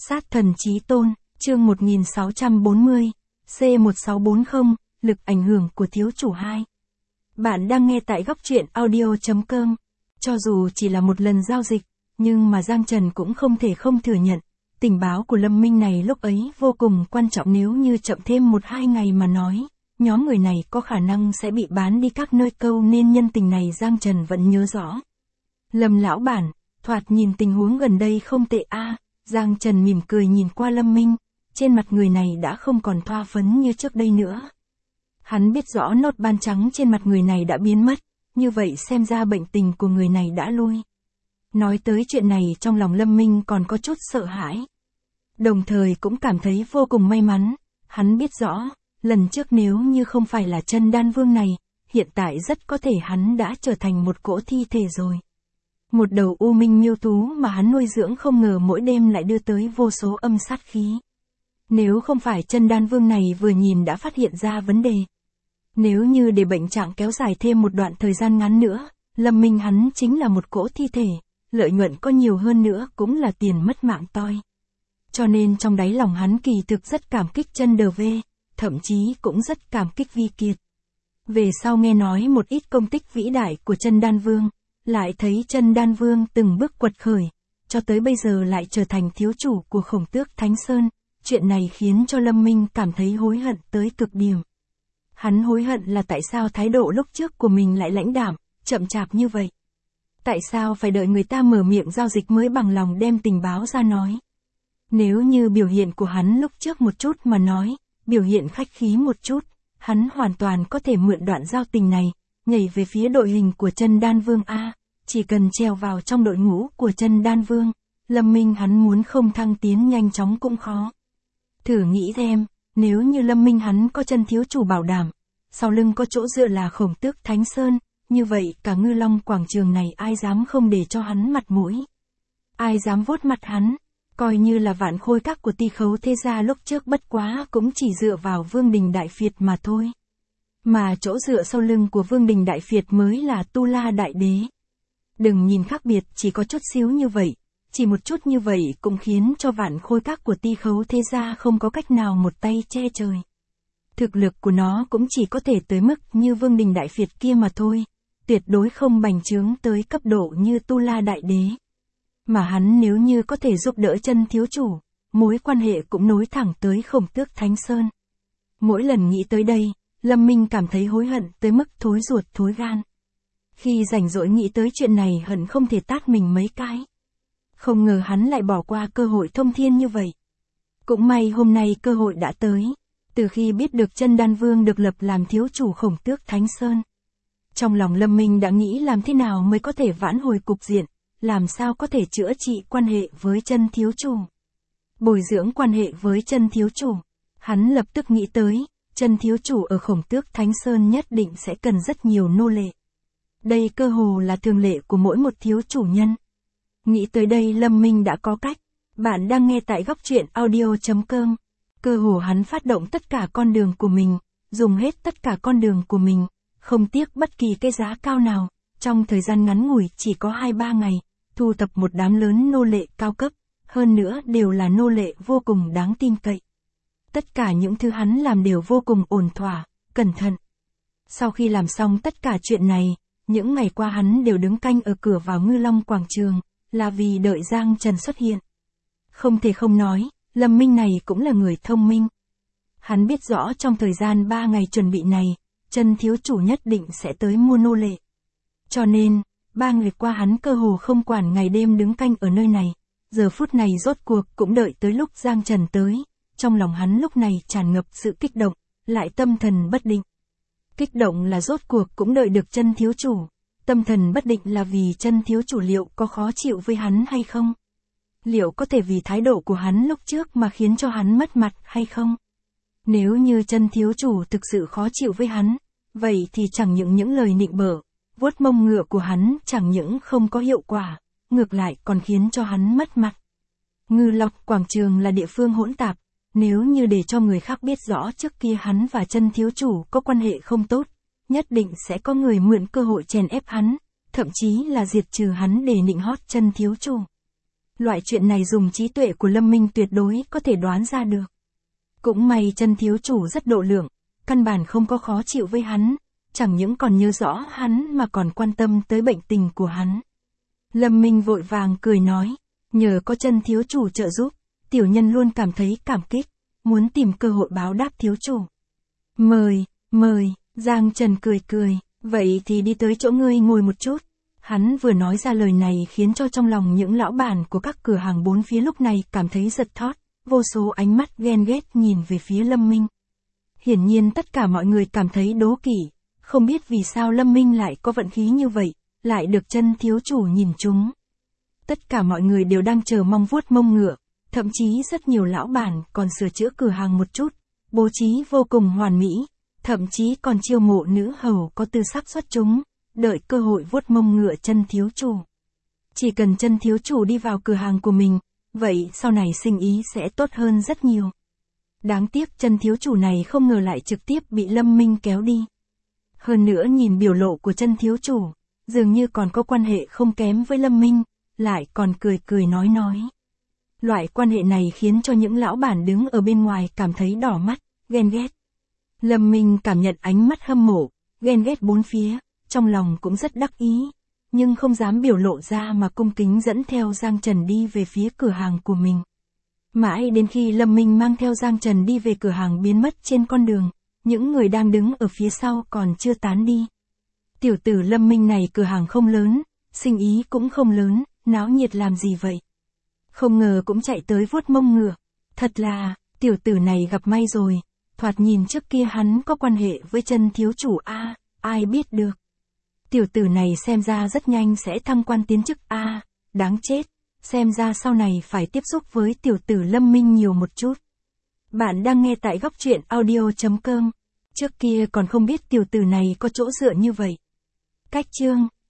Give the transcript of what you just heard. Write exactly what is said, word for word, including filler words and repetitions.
Sát thần chí tôn, chương một nghìn sáu trăm bốn mươi, C một sáu bốn không, lực ảnh hưởng của thiếu chủ hai. Bạn đang nghe tại góc truyện audio chấm com. Cho dù chỉ là một lần giao dịch, nhưng mà Giang Trần cũng không thể không thừa nhận, tình báo của Lâm Minh này lúc ấy vô cùng quan trọng, nếu như chậm thêm một hai ngày mà nói, nhóm người này có khả năng sẽ bị bán đi các nơi câu, nên nhân tình này Giang Trần vẫn nhớ rõ. Lâm lão bản, thoạt nhìn tình huống gần đây không tệ a. À. Giang Trần mỉm cười nhìn qua Lâm Minh, trên mặt người này đã không còn thoa phấn như trước đây nữa. Hắn biết rõ nốt ban trắng trên mặt người này đã biến mất, như vậy xem ra bệnh tình của người này đã lui. Nói tới chuyện này trong lòng Lâm Minh còn có chút sợ hãi. Đồng thời cũng cảm thấy vô cùng may mắn, hắn biết rõ, lần trước nếu như không phải là chân đan vương này, hiện tại rất có thể hắn đã trở thành một cỗ thi thể rồi. Một đầu u minh miêu thú mà hắn nuôi dưỡng không ngờ mỗi đêm lại đưa tới vô số âm sát khí. Nếu không phải chân đan vương này vừa nhìn đã phát hiện ra vấn đề. Nếu như để bệnh trạng kéo dài thêm một đoạn thời gian ngắn nữa, Lâm Minh hắn chính là một cỗ thi thể, lợi nhuận có nhiều hơn nữa cũng là tiền mất mạng toi. Cho nên trong đáy lòng hắn kỳ thực rất cảm kích chân đờ vê, thậm chí cũng rất cảm kích Vi Kiệt. Về sau nghe nói một ít công tích vĩ đại của chân đan vương, lại thấy chân đan vương từng bước quật khởi, cho tới bây giờ lại trở thành thiếu chủ của Khổng Tước Thánh Sơn, chuyện này khiến cho Lâm Minh cảm thấy hối hận tới cực điểm. Hắn hối hận là tại sao thái độ lúc trước của mình lại lãnh đạm, chậm chạp như vậy. Tại sao phải đợi người ta mở miệng giao dịch mới bằng lòng đem tình báo ra nói. Nếu như biểu hiện của hắn lúc trước một chút mà nói, biểu hiện khách khí một chút, hắn hoàn toàn có thể mượn đoạn giao tình này, nhảy về phía đội hình của chân đan vương A, chỉ cần treo vào trong đội ngũ của chân đan vương, Lâm Minh hắn muốn không thăng tiến nhanh chóng cũng khó. Thử nghĩ xem, nếu như Lâm Minh hắn có chân thiếu chủ bảo đảm, sau lưng có chỗ dựa là Khổng Tước Thánh Sơn, như vậy cả Ngư Long quảng trường này ai dám không để cho hắn mặt mũi. Ai dám vuốt mặt hắn, coi như là vạn khôi các của Ti Khấu thế gia lúc trước bất quá cũng chỉ dựa vào Vương Đình Đại Phiệt mà thôi. Mà chỗ dựa sau lưng của Vương Đình Đại Phiệt mới là Tu La Đại Đế. Đừng nhìn khác biệt chỉ có chút xíu như vậy, chỉ một chút như vậy cũng khiến cho vạn khôi các của Ti Khấu thế gia không có cách nào một tay che trời. Thực lực của nó cũng chỉ có thể tới mức như Vương Đình Đại Phiệt kia mà thôi, tuyệt đối không bành trướng tới cấp độ như Tu La Đại Đế. Mà hắn nếu như có thể giúp đỡ chân thiếu chủ, mối quan hệ cũng nối thẳng tới Khổng Tước Thánh Sơn. Mỗi lần nghĩ tới đây, Lâm Minh cảm thấy hối hận tới mức thối ruột thối gan. Khi rảnh rỗi nghĩ tới chuyện này hận không thể tát mình mấy cái. Không ngờ hắn lại bỏ qua cơ hội thông thiên như vậy. Cũng may hôm nay cơ hội đã tới, từ khi biết được chân đan vương được lập làm thiếu chủ Khổng Tước Thánh Sơn. Trong lòng Lâm Minh đã nghĩ làm thế nào mới có thể vãn hồi cục diện, làm sao có thể chữa trị quan hệ với chân thiếu chủ. Bồi dưỡng quan hệ với chân thiếu chủ, hắn lập tức nghĩ tới, chân thiếu chủ ở Khổng Tước Thánh Sơn nhất định sẽ cần rất nhiều nô lệ. Đây cơ hồ là thường lệ của mỗi một thiếu chủ nhân. Nghĩ tới đây Lâm Minh đã có cách. Bạn đang nghe tại góc truyện audio chấm com. Cơ hồ hắn phát động tất cả con đường của mình, dùng hết tất cả con đường của mình, không tiếc bất kỳ cái giá cao nào, trong thời gian ngắn ngủi chỉ có hai ba ngày, thu thập một đám lớn nô lệ cao cấp, hơn nữa đều là nô lệ vô cùng đáng tin cậy. Tất cả những thứ hắn làm đều vô cùng ổn thỏa, cẩn thận. Sau khi làm xong tất cả chuyện này, những ngày qua hắn đều đứng canh ở cửa vào Ngư Long quảng trường, là vì đợi Giang Trần xuất hiện. Không thể không nói, Lâm Minh này cũng là người thông minh. Hắn biết rõ trong thời gian ba ngày chuẩn bị này, chân thiếu chủ nhất định sẽ tới mua nô lệ. Cho nên, ba ngày qua hắn cơ hồ không quản ngày đêm đứng canh ở nơi này, giờ phút này rốt cuộc cũng đợi tới lúc Giang Trần tới. Trong lòng hắn lúc này tràn ngập sự kích động, lại tâm thần bất định. Kích động là rốt cuộc cũng đợi được chân thiếu chủ, tâm thần bất định là vì chân thiếu chủ liệu có khó chịu với hắn hay không? Liệu có thể vì thái độ của hắn lúc trước mà khiến cho hắn mất mặt hay không? Nếu như chân thiếu chủ thực sự khó chịu với hắn, vậy thì chẳng những những lời nịnh bợ, vuốt mông ngựa của hắn chẳng những không có hiệu quả, ngược lại còn khiến cho hắn mất mặt. Ngư Long quảng trường là địa phương hỗn tạp, nếu như để cho người khác biết rõ trước kia hắn và chân thiếu chủ có quan hệ không tốt, nhất định sẽ có người mượn cơ hội chèn ép hắn, thậm chí là diệt trừ hắn để nịnh hót chân thiếu chủ. Loại chuyện này dùng trí tuệ của Lâm Minh tuyệt đối có thể đoán ra được. Cũng may chân thiếu chủ rất độ lượng, căn bản không có khó chịu với hắn, chẳng những còn nhớ rõ hắn mà còn quan tâm tới bệnh tình của hắn. Lâm Minh vội vàng cười nói, nhờ có chân thiếu chủ trợ giúp, tiểu nhân luôn cảm thấy cảm kích, muốn tìm cơ hội báo đáp thiếu chủ. Mời, mời, Giang Trần cười cười, vậy thì đi tới chỗ ngươi ngồi một chút. Hắn vừa nói ra lời này khiến cho trong lòng những lão bản của các cửa hàng bốn phía lúc này cảm thấy giật thót, vô số ánh mắt ghen ghét nhìn về phía Lâm Minh. Hiển nhiên tất cả mọi người cảm thấy đố kỵ, không biết vì sao Lâm Minh lại có vận khí như vậy, lại được chân thiếu chủ nhìn trúng. Tất cả mọi người đều đang chờ mong vuốt mông ngựa, thậm chí rất nhiều lão bản còn sửa chữa cửa hàng một chút, bố trí vô cùng hoàn mỹ, thậm chí còn chiêu mộ nữ hầu có tư sắc xuất chúng, đợi cơ hội vuốt mông ngựa chân thiếu chủ. Chỉ cần chân thiếu chủ đi vào cửa hàng của mình, vậy sau này sinh ý sẽ tốt hơn rất nhiều. Đáng tiếc chân thiếu chủ này không ngờ lại trực tiếp bị Lâm Minh kéo đi. Hơn nữa nhìn biểu lộ của chân thiếu chủ, dường như còn có quan hệ không kém với Lâm Minh, lại còn cười cười nói nói. Loại quan hệ này khiến cho những lão bản đứng ở bên ngoài cảm thấy đỏ mắt, ghen ghét. Lâm Minh cảm nhận ánh mắt hâm mộ, ghen ghét bốn phía, trong lòng cũng rất đắc ý, nhưng không dám biểu lộ ra mà cung kính dẫn theo Giang Trần đi về phía cửa hàng của mình. Mãi đến khi Lâm Minh mang theo Giang Trần đi về cửa hàng biến mất trên con đường, những người đang đứng ở phía sau còn chưa tán đi. Tiểu tử Lâm Minh này cửa hàng không lớn, sinh ý cũng không lớn, náo nhiệt làm gì vậy? Không ngờ cũng chạy tới vuốt mông ngựa. Thật là, tiểu tử này gặp may rồi, thoạt nhìn trước kia hắn có quan hệ với chân thiếu chủ a, ai biết được. Tiểu tử này xem ra rất nhanh sẽ thăng quan tiến chức a, đáng chết, xem ra sau này phải tiếp xúc với tiểu tử Lâm Minh nhiều một chút. Bạn đang nghe tại góc truyện audio chấm com. Trước kia còn không biết tiểu tử này có chỗ dựa như vậy. Cách chương